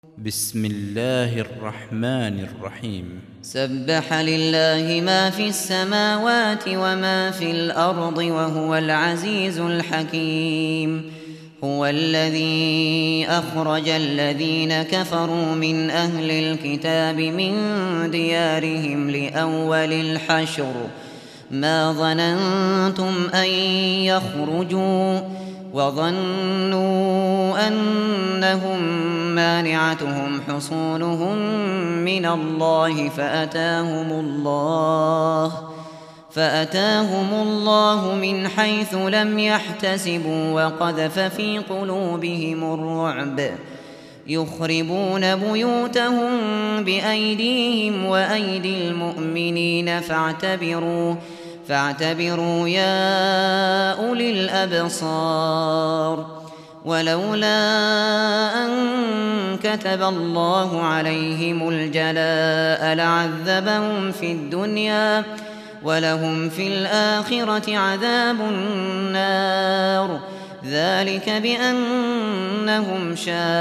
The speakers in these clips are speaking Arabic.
بسم الله الرحمن الرحيم. سبح لله ما في السماوات وما في الأرض وهو العزيز الحكيم. هو الذي أخرج الذين كفروا من أهل الكتاب من ديارهم لأول الحشر ما ظننتم أن يخرجوا وظنوا أنهم مانعتهم حصونهم من الله فأتاهم الله من حيث لم يحتسبوا وقذف في قلوبهم الرعب يخربون بيوتهم بأيديهم وأيدي المؤمنين فاعتبروا يا أولي الأبصار. ولولا أن كتب الله عليهم الجلاء لعذبهم في الدنيا ولهم في الآخرة عذاب النار. ذلك بأنهم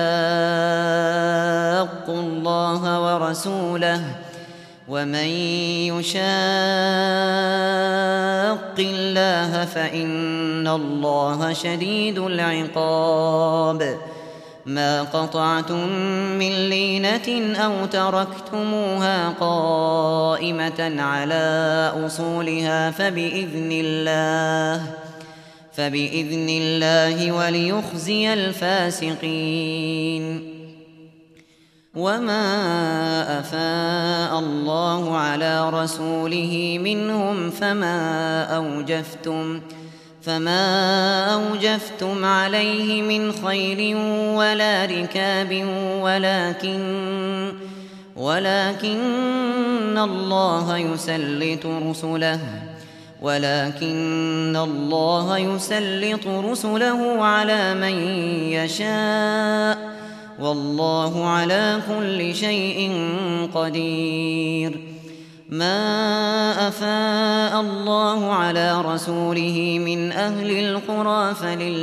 شاقوا الله ورسوله ومن يشاق الله فإن الله شديد العقاب. ما قطعتم من لينة أو تركتموها قائمة على أصولها فبإذن الله وليخزي الفاسقين. وما أفاء الله على رسوله منهم فما أوجفتم عليه من خيل ولا ركاب ولكن الله يسلط رسله على من يشاء والله على كل شيء قدير. ما أفاء الله على رسوله من أهل القرى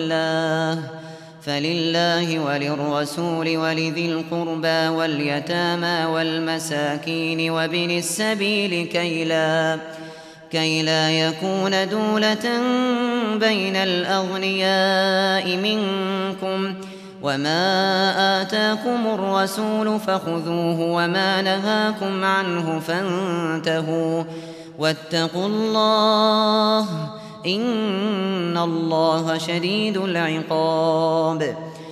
فلله وللرسول ولذي القربى واليتامى والمساكين وابن السبيل كي لا يكون دولة بين الأغنياء منكم. وما آتاكم الرسول فخذوه وما نهاكم عنه فانتهوا واتقوا الله إن الله شديد العقاب.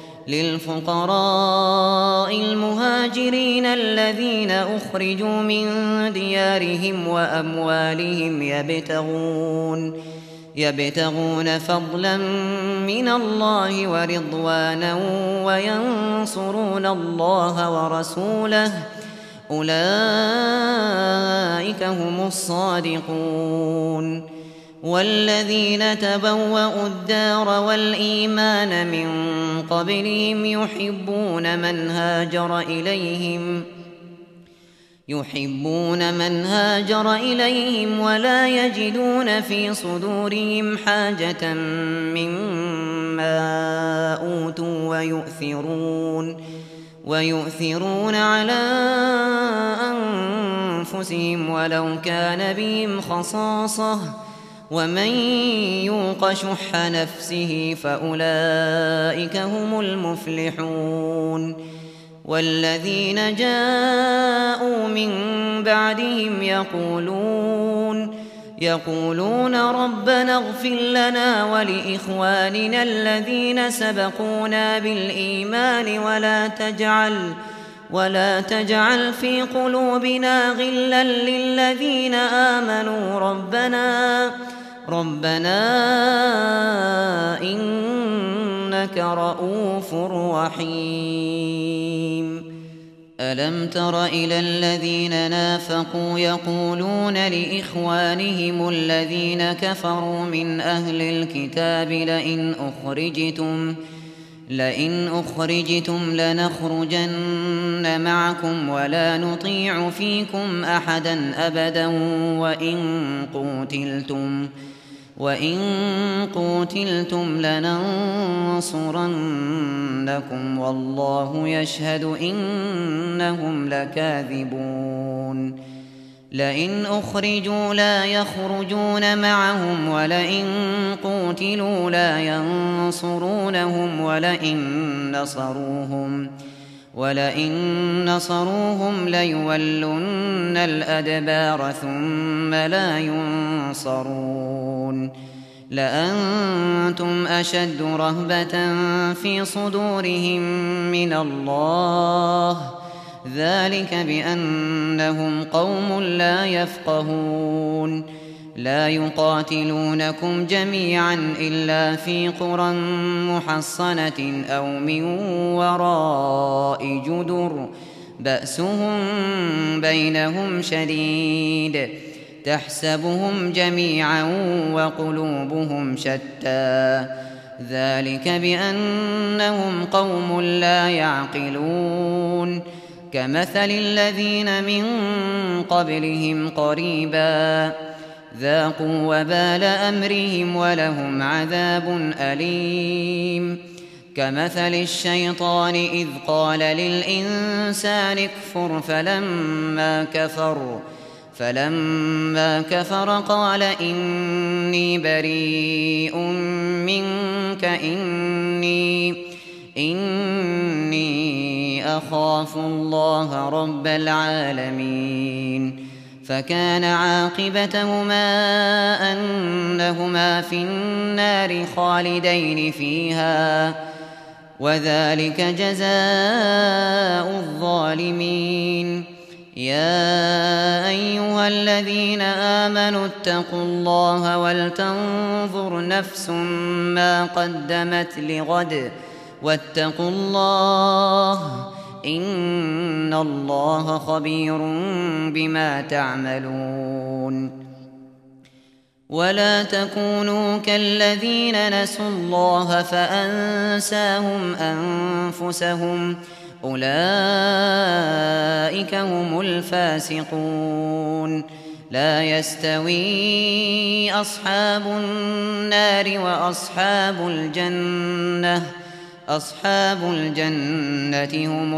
للفقراء المهاجرين الذين أخرجوا من ديارهم وأموالهم يبتغون فضلا من الله ورضوانا وينصرون الله ورسوله أولئك هم الصادقون. والذين تبوأوا الدار والإيمان من قبلهم يحبون من هاجر إليهم ولا يجدون في صدورهم حاجة مما أوتوا ويؤثرون على أنفسهم ولو كان بهم خصاصة ومن يوق شح نفسه فأولئك هم المفلحون. والذين جاءوا من بعدهم يقولون ربنا اغفر لنا ولإخواننا الذين سبقونا بالإيمان ولا تجعل في قلوبنا غلا للذين آمنوا ربنا إنك رؤوف رحيم. ألم تر إلى الذين نافقوا يقولون لإخوانهم الذين كفروا من أهل الكتاب لئن أخرجتم لنخرجن معكم ولا نطيع فيكم أحدا أبدا وإن قوتلتم لننصرنكم والله يشهد إنهم لكاذبون لئن أخرجوا لا يخرجون معهم ولئن قوتلوا لا ينصرونهم ولئن نصروهم ليولن الأدبار ثم لا ينصرون لأنتم أشد رهبة في صدورهم من الله ذلك بأنهم قوم لا يفقهون لا يقاتلونكم جميعا إلا في قرى محصنة أو من وراء جدر بأسهم بينهم شديد تحسبهم جميعا وقلوبهم شتى ذلك بأنهم قوم لا يعقلون كمثل الذين من قبلهم قريبا ذاقوا وبال أمرهم ولهم عذاب أليم كمثل الشيطان إذ قال للإنسان اكفر فلما كفر قال إني بريء منك إني أخاف الله رب العالمين فكان عاقبتهما أنهما في النار خالدين فيها وذلك جزاء الظالمين يا أيها الذين آمنوا اتقوا الله ولتنظر نفس ما قدمت لغد واتقوا الله إن الله خبير بما تعملون ولا تكونوا كالذين نسوا الله فأنساهم أنفسهم أولئك هم الفاسقون لا يستوي أصحاب النار وأصحاب الجنة هم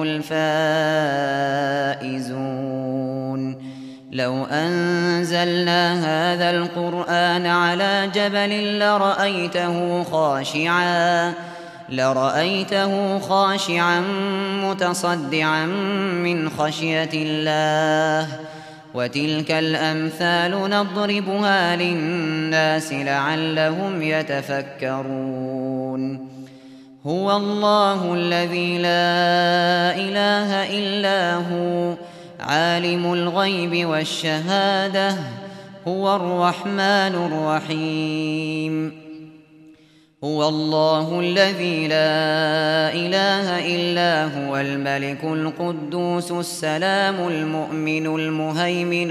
الفائزون لو أنزلنا هذا القرآن على جبل لرأيته خاشعا متصدعا من خشية الله وتلك الأمثال نضربها للناس لعلهم يتفكرون هو الله الذي لا إله إلا هو عالم الغيب والشهادة هو الرحمن الرحيم هو الله الذي لا إله إلا هو الملك القدوس السلام المؤمن المهيمن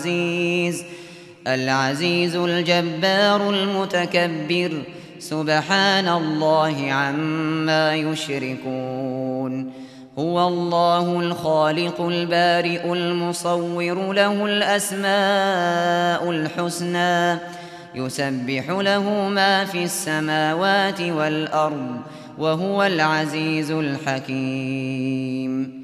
العزيز الجبار المتكبر سبحان الله عما يشركون هو الله الخالق البارئ المصور له الأسماء الحسنى يسبح له ما في السماوات والأرض وهو العزيز الحكيم